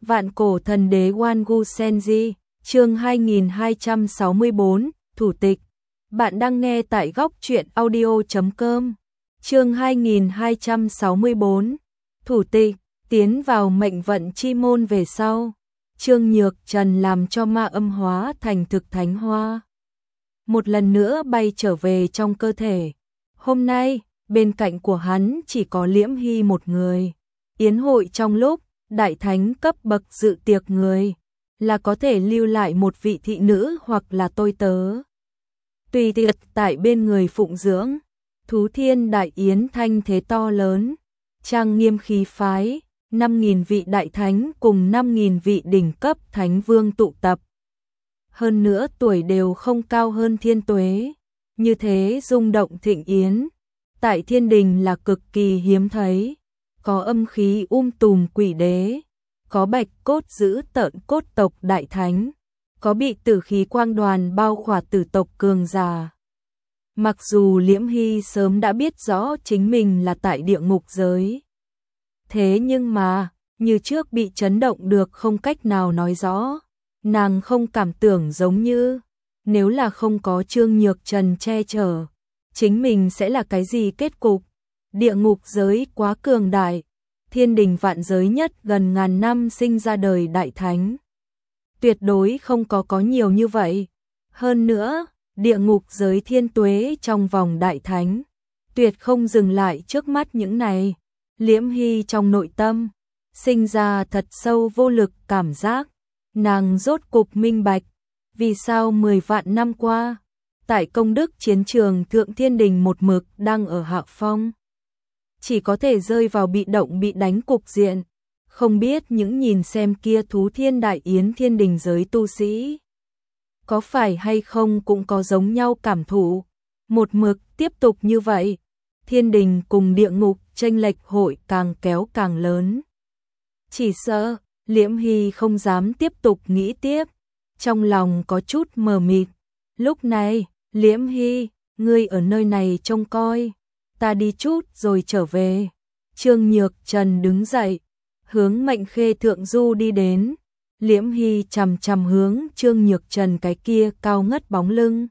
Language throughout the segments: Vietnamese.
Vạn cổ thần đế Wangu Senji, chương 2264, Thủ tịch. Bạn đang nghe tại góc truyện audio.com. Chương 2264, Thủ tịch, tiến vào mệnh vận chi môn về sau. Trương Nhược Trần làm cho ma âm hóa thành thực thánh hoa. Một lần nữa bay trở về trong cơ thể. Hôm nay, bên cạnh của hắn chỉ có Liễm Hy một người. Yến hội trong lúc đại thánh cấp bậc dự tiệc người, là có thể lưu lại một vị thị nữ hoặc là tôi tớ. Tùy tiệc tại bên người phụng dưỡng, Thú Thiên Đại Yến thanh thế to lớn, trang nghiêm khí phái, 5.000 vị đại thánh cùng 5.000 vị đỉnh cấp thánh vương tụ tập. Hơn nữa tuổi đều không cao hơn Thiên Tuế, như thế rung động thịnh yến, tại thiên đình là cực kỳ hiếm thấy. Có âm khí tùm quỷ đế, có bạch cốt giữ tợn cốt tộc đại thánh, có bị tử khí quang đoàn bao khỏa tử tộc cường giả. Mặc dù Liễm Hy sớm đã biết rõ chính mình là tại địa ngục giới, thế nhưng mà, như trước bị chấn động được không cách nào nói rõ. Nàng không cảm tưởng giống như, nếu là không có Trương Nhược Trần che chở, chính mình sẽ là cái gì kết cục. Địa ngục giới quá cường đại, thiên đình vạn giới nhất gần ngàn năm sinh ra đời đại thánh. Tuyệt đối không có nhiều như vậy. Hơn nữa, địa ngục giới Thiên Tuế trong vòng đại thánh, tuyệt không dừng lại trước mắt những này. Liễm Hy trong nội tâm, sinh ra thật sâu vô lực cảm giác. Nàng rốt cục minh bạch, vì sao 10 vạn năm qua, tại công đức chiến trường Thượng Thiên Đình một mực đang ở hạ phong. Chỉ có thể rơi vào bị động bị đánh cục diện, không biết những nhìn xem kia Thú Thiên Đại Yến thiên đình giới tu sĩ. Có phải hay không cũng có giống nhau cảm thụ, một mực tiếp tục như vậy, thiên đình cùng địa ngục chênh lệch hội càng kéo càng lớn. Chỉ sợ, Liễm Hy không dám tiếp tục nghĩ tiếp, trong lòng có chút mờ mịt. Lúc này, Liễm Hy, ngươi ở nơi này trông coi, ta đi chút rồi trở về. Trương Nhược Trần đứng dậy, hướng Mệnh Khê Thượng Du đi đến. Liễm Hy chằm chằm hướng Trương Nhược Trần cái kia cao ngất bóng lưng,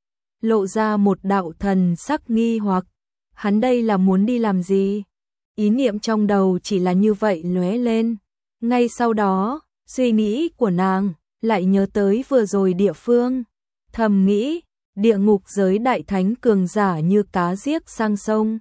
lộ ra một đạo thần sắc nghi hoặc. Hắn đây là muốn đi làm gì? Ý niệm trong đầu chỉ là như vậy lóe lên. Ngay sau đó, suy nghĩ của nàng lại nhớ tới vừa rồi địa phương, thầm nghĩ, địa ngục giới đại thánh cường giả như cá giết sang sông.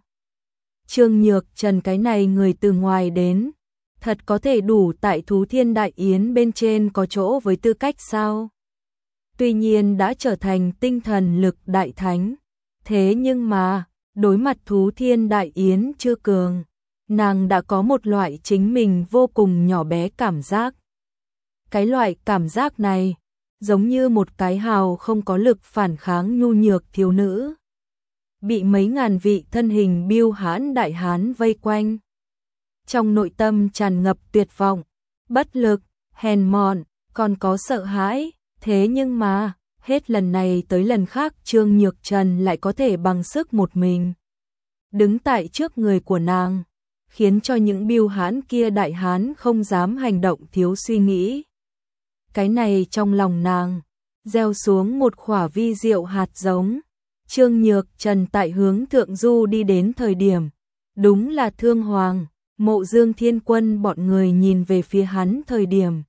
Trương Nhược Trần cái này người từ ngoài đến, thật có thể đủ tại Thú Thiên Đại Yến bên trên có chỗ với tư cách sao? Tuy nhiên đã trở thành tinh thần lực đại thánh, thế nhưng mà, đối mặt Thú Thiên Đại Yến chưa cường, nàng đã có một loại chính mình vô cùng nhỏ bé cảm giác. Cái loại cảm giác này, giống như một cái hào không có lực phản kháng nhu nhược thiếu nữ, bị mấy ngàn vị thân hình biêu hãn đại hán vây quanh. Trong nội tâm tràn ngập tuyệt vọng, bất lực, hèn mọn, còn có sợ hãi. Thế nhưng mà, hết lần này tới lần khác Trương Nhược Trần lại có thể bằng sức một mình đứng tại trước người của nàng, khiến cho những biêu hãn kia đại hán không dám hành động thiếu suy nghĩ. Cái này trong lòng nàng, gieo xuống một khỏa vi diệu hạt giống. Trương Nhược Trần tại hướng Thượng Du đi đến thời điểm, đúng là Thương Hoàng, Mộ Dương Thiên Quân bọn người nhìn về phía hắn thời điểm.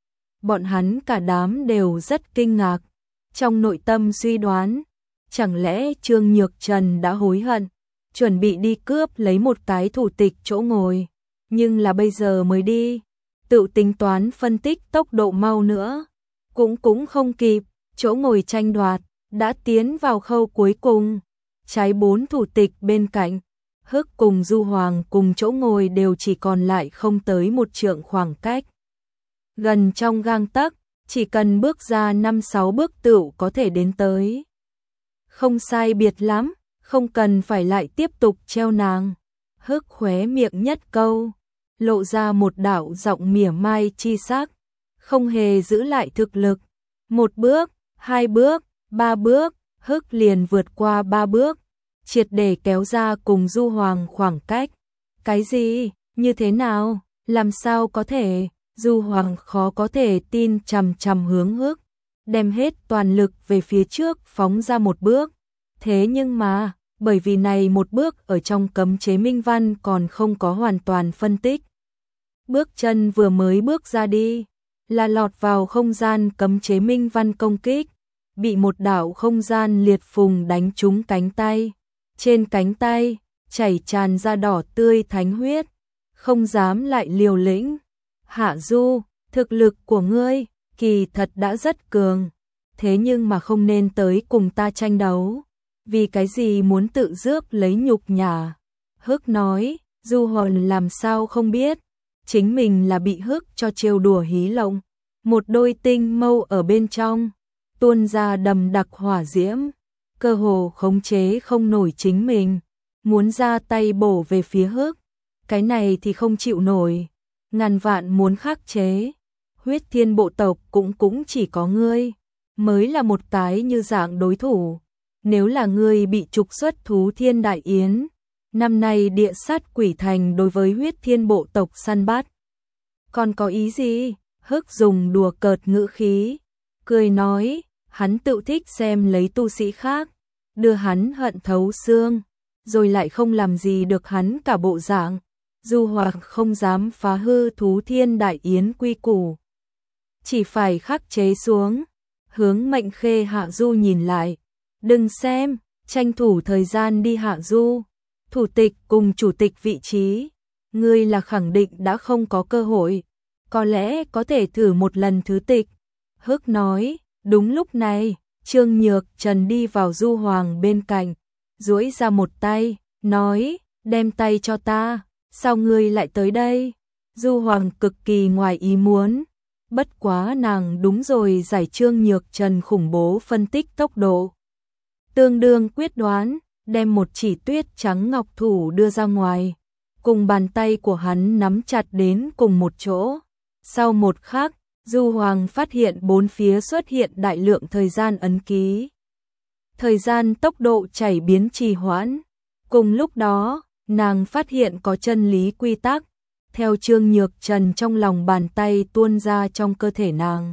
Bọn hắn cả đám đều rất kinh ngạc, trong nội tâm suy đoán, chẳng lẽ Trương Nhược Trần đã hối hận, chuẩn bị đi cướp lấy một cái thủ tịch chỗ ngồi, nhưng là bây giờ mới đi, tự tính toán phân tích tốc độ mau nữa, cũng không kịp, chỗ ngồi tranh đoạt, đã tiến vào khâu cuối cùng, trái 4 thủ tịch bên cạnh, Hức cùng Du Hoàng cùng chỗ ngồi đều chỉ còn lại không tới 1 trượng khoảng cách. Gần trong gang tấc, chỉ cần bước ra 5-6 bước tựu có thể đến tới. Không sai biệt lắm, không cần phải lại tiếp tục treo nàng. Hức khóe miệng nhất câu, lộ ra một đạo giọng mỉa mai chi sắc, không hề giữ lại thực lực. 1 bước, 2 bước, 3 bước, Hức liền vượt qua 3 bước, triệt để kéo ra cùng Du Hoàng khoảng cách. Cái gì? Như thế nào? Làm sao có thể? Du Hoàng khó có thể tin chằm chằm hướng Hức, đem hết toàn lực về phía trước phóng ra một bước. Thế nhưng mà, bởi vì này một bước ở trong cấm chế minh văn còn không có hoàn toàn phân tích. Bước chân vừa mới bước ra đi, là lọt vào không gian cấm chế minh văn công kích, bị một đạo không gian liệt phùng đánh trúng cánh tay. Trên cánh tay, chảy tràn ra đỏ tươi thánh huyết, không dám lại liều lĩnh. Hạ Du, thực lực của ngươi, kỳ thật đã rất cường, thế nhưng mà không nên tới cùng ta tranh đấu. Vì cái gì muốn tự rước lấy nhục nhã? Hức nói, Du Hoàng làm sao không biết, chính mình là bị Hức cho trêu đùa hí lộng. Một đôi tinh mâu ở bên trong, tuôn ra đầm đặc hỏa diễm, cơ hồ khống chế không nổi chính mình, muốn ra tay bổ về phía Hức. Cái này thì không chịu nổi, ngàn vạn muốn khắc chế. Huyết Thiên bộ tộc cũng chỉ có ngươi mới là một cái như dạng đối thủ. Nếu là ngươi bị trục xuất Thú Thiên Đại Yến, năm nay địa sát quỷ thành đối với Huyết Thiên bộ tộc săn bắt, còn có ý gì? Hức dùng đùa cợt ngữ khí, cười nói, hắn tự thích xem lấy tu sĩ khác, đưa hắn hận thấu xương, rồi lại không làm gì được hắn cả bộ dạng. Du Hoàng không dám phá hư Thú Thiên Đại Yến quy củ, chỉ phải khắc chế xuống. Hướng Mệnh Khê Hạ Du nhìn lại, đừng xem, tranh thủ thời gian đi Hạ Du, thủ tịch cùng chủ tịch vị trí, ngươi là khẳng định đã không có cơ hội, có lẽ có thể thử một lần thứ tịch. Hức nói, đúng lúc này, Trương Nhược Trần đi vào Du Hoàng bên cạnh, duỗi ra một tay, nói, đem tay cho ta, sao ngươi lại tới đây? Du Hoàng cực kỳ ngoài ý muốn, bất quá nàng đúng rồi giải Trương Nhược Trần khủng bố phân tích tốc độ. Tương đương quyết đoán, đem một chỉ tuyết trắng ngọc thủ đưa ra ngoài, cùng bàn tay của hắn nắm chặt đến cùng một chỗ. Sau một khắc, Du Hoàng phát hiện bốn phía xuất hiện đại lượng thời gian ấn ký. Thời gian tốc độ chảy biến trì hoãn. Cùng lúc đó, nàng phát hiện có chân lý quy tắc, theo Trương Nhược Trần trong lòng bàn tay tuôn ra trong cơ thể nàng.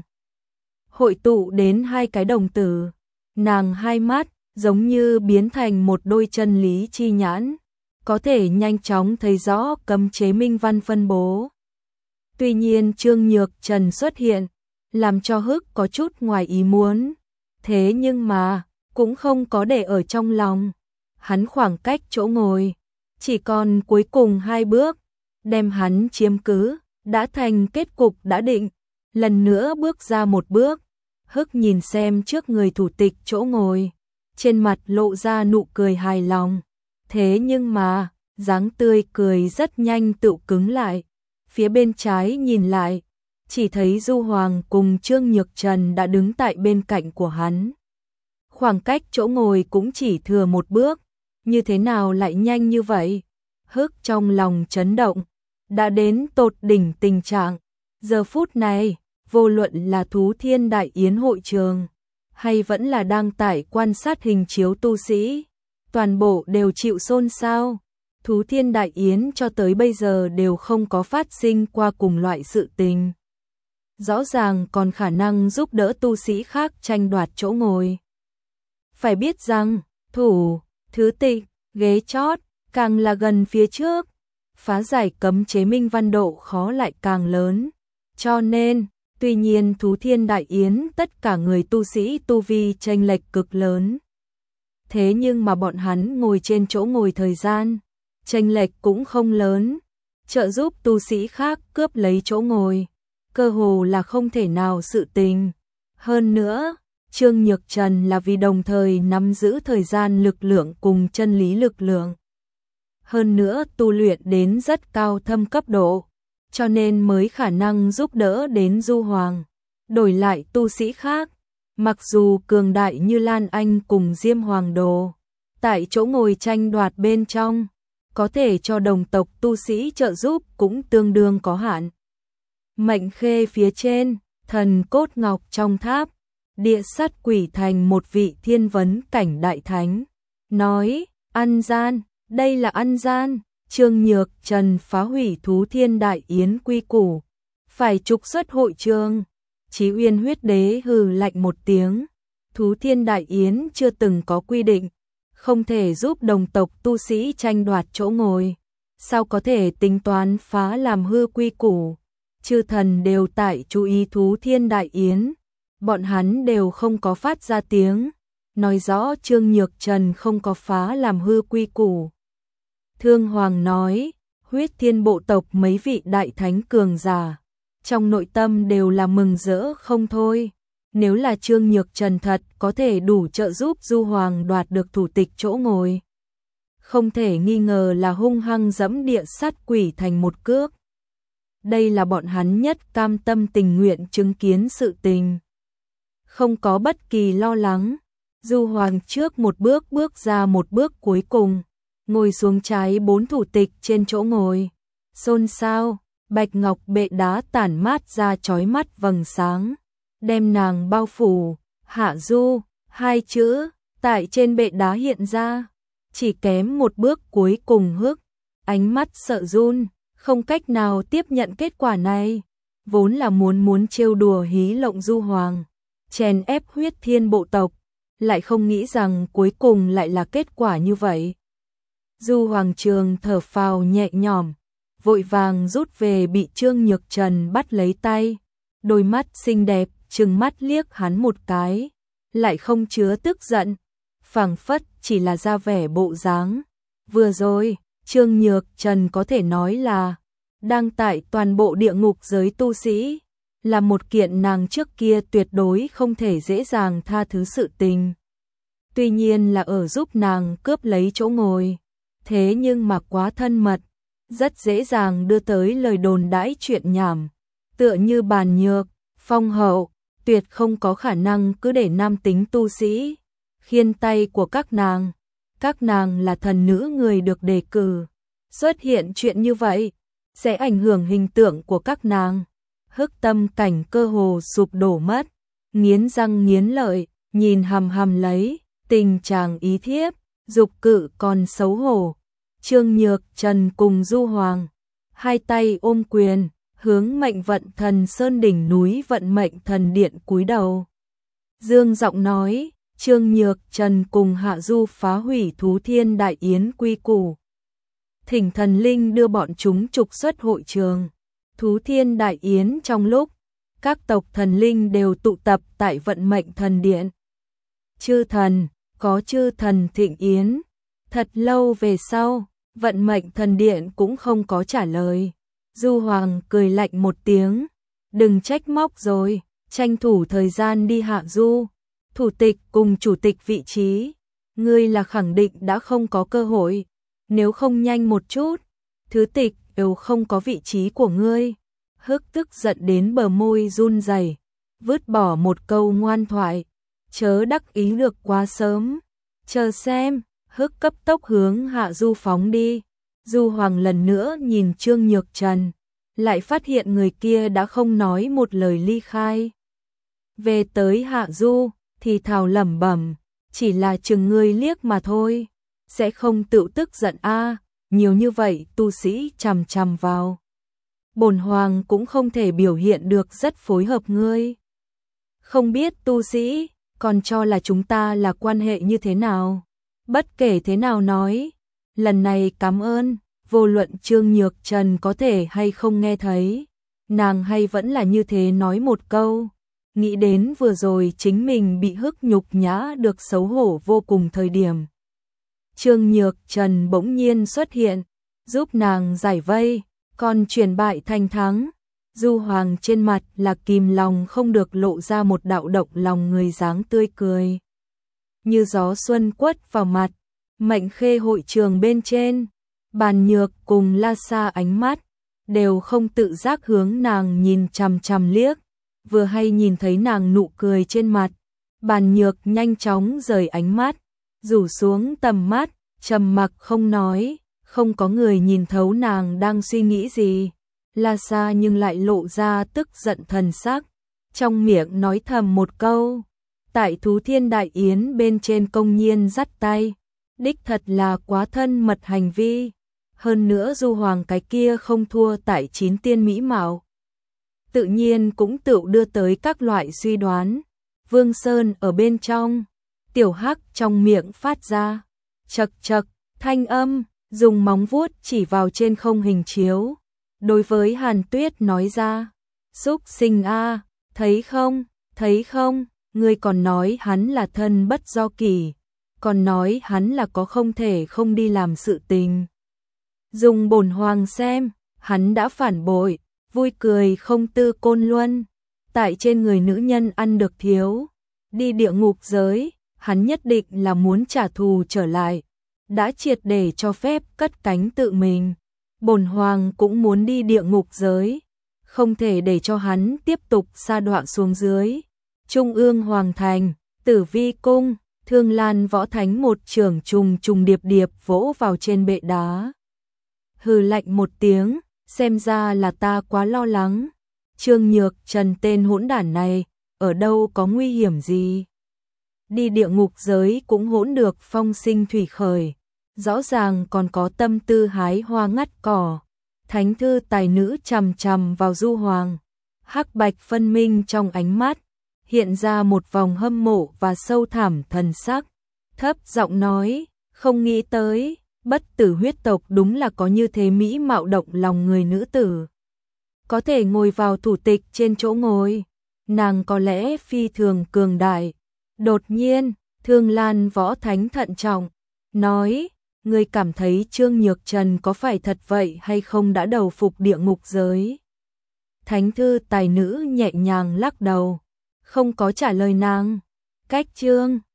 Hội tụ đến hai cái đồng tử, nàng hai mắt giống như biến thành một đôi chân lý chi nhãn, có thể nhanh chóng thấy rõ cấm chế minh văn phân bố. Tuy nhiên Trương Nhược Trần xuất hiện, làm cho Hức có chút ngoài ý muốn, thế nhưng mà, cũng không có để ở trong lòng. Hắn khoảng cách chỗ ngồi, chỉ còn cuối cùng hai bước, đem hắn chiếm cứ, đã thành kết cục đã định. Lần nữa bước ra một bước, Hức nhìn xem trước người thủ tịch chỗ ngồi, trên mặt lộ ra nụ cười hài lòng. Thế nhưng mà, dáng tươi cười rất nhanh tự cứng lại. Phía bên trái nhìn lại, chỉ thấy Du Hoàng cùng Trương Nhược Trần đã đứng tại bên cạnh của hắn. Khoảng cách chỗ ngồi cũng chỉ thừa một bước, như thế nào lại nhanh như vậy? Hức trong lòng chấn động, đã đến tột đỉnh tình trạng. Giờ phút này, vô luận là Thú Thiên Đại Yến hội trường, hay vẫn là đang tại quan sát hình chiếu tu sĩ, toàn bộ đều chịu xôn xao. Thú Thiên Đại Yến cho tới bây giờ đều không có phát sinh qua cùng loại sự tình. Rõ ràng còn khả năng giúp đỡ tu sĩ khác tranh đoạt chỗ ngồi. Phải biết rằng, thủ, thứ tịch, ghế chót, càng là gần phía trước, phá giải cấm chế minh văn độ khó lại càng lớn. Cho nên, tuy nhiên Thú Thiên Đại Yến tất cả người tu sĩ tu vi chênh lệch cực lớn. Thế nhưng mà bọn hắn ngồi trên chỗ ngồi thời gian, chênh lệch cũng không lớn, trợ giúp tu sĩ khác cướp lấy chỗ ngồi, cơ hồ là không thể nào sự tình. Hơn nữa, Trương Nhược Trần là vì đồng thời nắm giữ thời gian lực lượng cùng chân lý lực lượng. Hơn nữa tu luyện đến rất cao thâm cấp độ, cho nên mới khả năng giúp đỡ đến Du Hoàng. Đổi lại tu sĩ khác, mặc dù cường đại như Lan Anh cùng Diêm Hoàng Đồ, tại chỗ ngồi tranh đoạt bên trong, có thể cho đồng tộc tu sĩ trợ giúp cũng tương đương có hạn. Mệnh Khê phía trên, thần cốt ngọc trong tháp, địa sát quỷ thành một vị thiên vấn cảnh đại thánh, nói, ăn gian, đây là ăn gian. Trương Nhược Trần phá hủy Thú Thiên Đại Yến quy củ, phải trục xuất hội trường. Chí Uyên Huyết Đế hừ lạnh một tiếng, Thú Thiên Đại Yến chưa từng có quy định, không thể giúp đồng tộc tu sĩ tranh đoạt chỗ ngồi, sao có thể tính toán phá làm hư quy củ. Chư thần đều tại chú ý Thú Thiên Đại Yến, bọn hắn đều không có phát ra tiếng, nói rõ Trương Nhược Trần không có phá làm hư quy củ. Thương Hoàng nói, Huyết Thiên bộ tộc mấy vị đại thánh cường giả, trong nội tâm đều là mừng rỡ không thôi. Nếu là Trương Nhược Trần thật có thể đủ trợ giúp Du Hoàng đoạt được thủ tịch chỗ ngồi, không thể nghi ngờ là hung hăng dẫm địa sát quỷ thành một cước. Đây là bọn hắn nhất cam tâm tình nguyện chứng kiến sự tình. Không có bất kỳ lo lắng, Du Hoàng trước một bước bước ra một bước cuối cùng, ngồi xuống trái 4 thủ tịch trên chỗ ngồi. Xôn xao, bạch ngọc bệ đá tản mát ra chói mắt vầng sáng, đem nàng bao phủ. Hạ Du, 2 chữ tại trên bệ đá hiện ra, chỉ kém một bước cuối cùng hức, ánh mắt sợ run, không cách nào tiếp nhận kết quả này. Vốn là muốn trêu đùa hí lộng Du Hoàng, chèn ép Huyết Thiên bộ tộc, lại không nghĩ rằng cuối cùng lại là kết quả như vậy. Du Hoàng Trường thở phào nhẹ nhõm, vội vàng rút về bị Trương Nhược Trần bắt lấy tay, đôi mắt xinh đẹp trừng mắt liếc hắn một cái, lại không chứa tức giận, phảng phất chỉ là ra vẻ bộ dáng. Vừa rồi, Trương Nhược Trần có thể nói là đang tại toàn bộ địa ngục giới tu sĩ, là một kiện nàng trước kia tuyệt đối không thể dễ dàng tha thứ sự tình. Tuy nhiên là ở giúp nàng cướp lấy chỗ ngồi, thế nhưng mà quá thân mật, rất dễ dàng đưa tới lời đồn đãi chuyện nhảm, tựa như Bàn Nhược, Phong Hậu, tuyệt không có khả năng cứ để nam tính tu sĩ khiên tay của các nàng là thần nữ người được đề cử. Xuất hiện chuyện như vậy, sẽ ảnh hưởng hình tượng của các nàng. Hức Tâm Cảnh cơ hồ sụp đổ mất, nghiến răng nghiến lợi, nhìn hằm hằm lấy, tình chàng ý thiếp, dục cự còn xấu hổ. Trương Nhược Trần cùng Du Hoàng, hai tay ôm quyền, hướng mệnh vận thần sơn đỉnh núi vận mệnh thần điện cúi đầu. Dương giọng nói, Trương Nhược Trần cùng Hạ Du phá hủy Thú Thiên Đại Yến quy củ, thỉnh thần linh đưa bọn chúng trục xuất hội trường. Thú Thiên Đại Yến trong lúc, các tộc thần linh đều tụ tập tại vận mệnh thần điện. Chư thần, có chư thần thịnh yến. Thật lâu về sau, vận mệnh thần điện cũng không có trả lời. Du Hoàng cười lạnh một tiếng, đừng trách móc rồi, tranh thủ thời gian đi Hạ Du. Thủ tịch cùng chủ tịch vị trí, ngươi là khẳng định đã không có cơ hội, nếu không nhanh một chút, thứ tịch đều không có vị trí của ngươi. Hức tức giận đến bờ môi run rẩy, vứt bỏ một câu ngoan thoại, chớ đắc ý được quá sớm, chờ xem. Hức cấp tốc hướng Hạ Du phóng đi. Du Hoàng lần nữa nhìn Trương Nhược Trần, lại phát hiện người kia đã không nói một lời ly khai. Về tới Hạ Du, thì thào lẩm bẩm, chỉ là chừng ngươi liếc mà thôi, sẽ không tự tức giận a, nhiều như vậy tu sĩ chằm chằm vào. Bổn hoàng cũng không thể biểu hiện được rất phối hợp ngươi. Không biết tu sĩ, còn cho là chúng ta là quan hệ như thế nào? Bất kể thế nào nói, lần này cảm ơn, vô luận Trương Nhược Trần có thể hay không nghe thấy, nàng hay vẫn là như thế nói một câu. Nghĩ đến vừa rồi chính mình bị Hức nhục nhã được xấu hổ vô cùng thời điểm. Trương Nhược Trần bỗng nhiên xuất hiện, giúp nàng giải vây, còn chuyển bại thành thắng. Du Hoàng trên mặt là kìm lòng không được lộ ra một đạo động lòng người dáng tươi cười. Như gió xuân quất vào mặt, mệnh khê hội trường bên trên, Bàn Nhược cùng La Sa ánh mắt, đều không tự giác hướng nàng nhìn chằm chằm liếc. Vừa hay nhìn thấy nàng nụ cười trên mặt, Bàn Nhược nhanh chóng rời ánh mắt, rủ xuống tầm mắt, trầm mặc không nói, không có người nhìn thấu nàng đang suy nghĩ gì. La Sa nhưng lại lộ ra tức giận thần sắc, trong miệng nói thầm một câu, tại Thú Thiên Đại Yến bên trên công nhiên dắt tay, đích thật là quá thân mật hành vi. Hơn nữa Du Hoàng cái kia không thua tại 9 tiên mỹ mạo. tự nhiên cũng tự đưa tới các loại suy đoán. Vương Sơn ở bên trong, Tiểu Hắc trong miệng phát ra chậc chậc thanh âm, dùng móng vuốt chỉ vào trên không hình chiếu. Đối với Hàn Tuyết nói ra, xúc sinh a, thấy không, ngươi còn nói hắn là thân bất do kỷ, còn nói hắn là có không thể không đi làm sự tình. Dùng bổn hoàng xem, hắn đã phản bội, vui cười không tư côn luân, tại trên người nữ nhân ăn được thiếu, đi địa ngục giới, hắn nhất định là muốn trả thù trở lại, đã triệt để cho phép cất cánh tự mình. Bổn hoàng cũng muốn đi địa ngục giới, không thể để cho hắn tiếp tục sa đọa xuống dưới. Trung ương hoàng thành, Tử Vi cung, Thương Lan võ thánh một trường trùng trùng điệp điệp vỗ vào trên bệ đá. Hừ lạnh một tiếng, xem ra là ta quá lo lắng. Trương Nhược Trần tên hỗn đản này, ở đâu có nguy hiểm gì? Đi địa ngục giới cũng hỗn được phong sinh thủy khởi, rõ ràng còn có tâm tư hái hoa ngắt cỏ. Thánh thư tài nữ chằm chằm vào Du Hoàng, hắc bạch phân minh trong ánh mắt, hiện ra một vòng hâm mộ và sâu thẳm thần sắc, thấp giọng nói, không nghĩ tới, bất tử huyết tộc đúng là có như thế mỹ mạo động lòng người nữ tử. Có thể ngồi vào thủ tịch trên chỗ ngồi, nàng có lẽ phi thường cường đại. Đột nhiên, Thương Lan võ thánh thận trọng, nói, ngươi cảm thấy Trương Nhược Trần có phải thật vậy hay không đã đầu phục địa ngục giới? Thánh thư tài nữ nhẹ nhàng lắc đầu, không có trả lời nàng. Cách Trương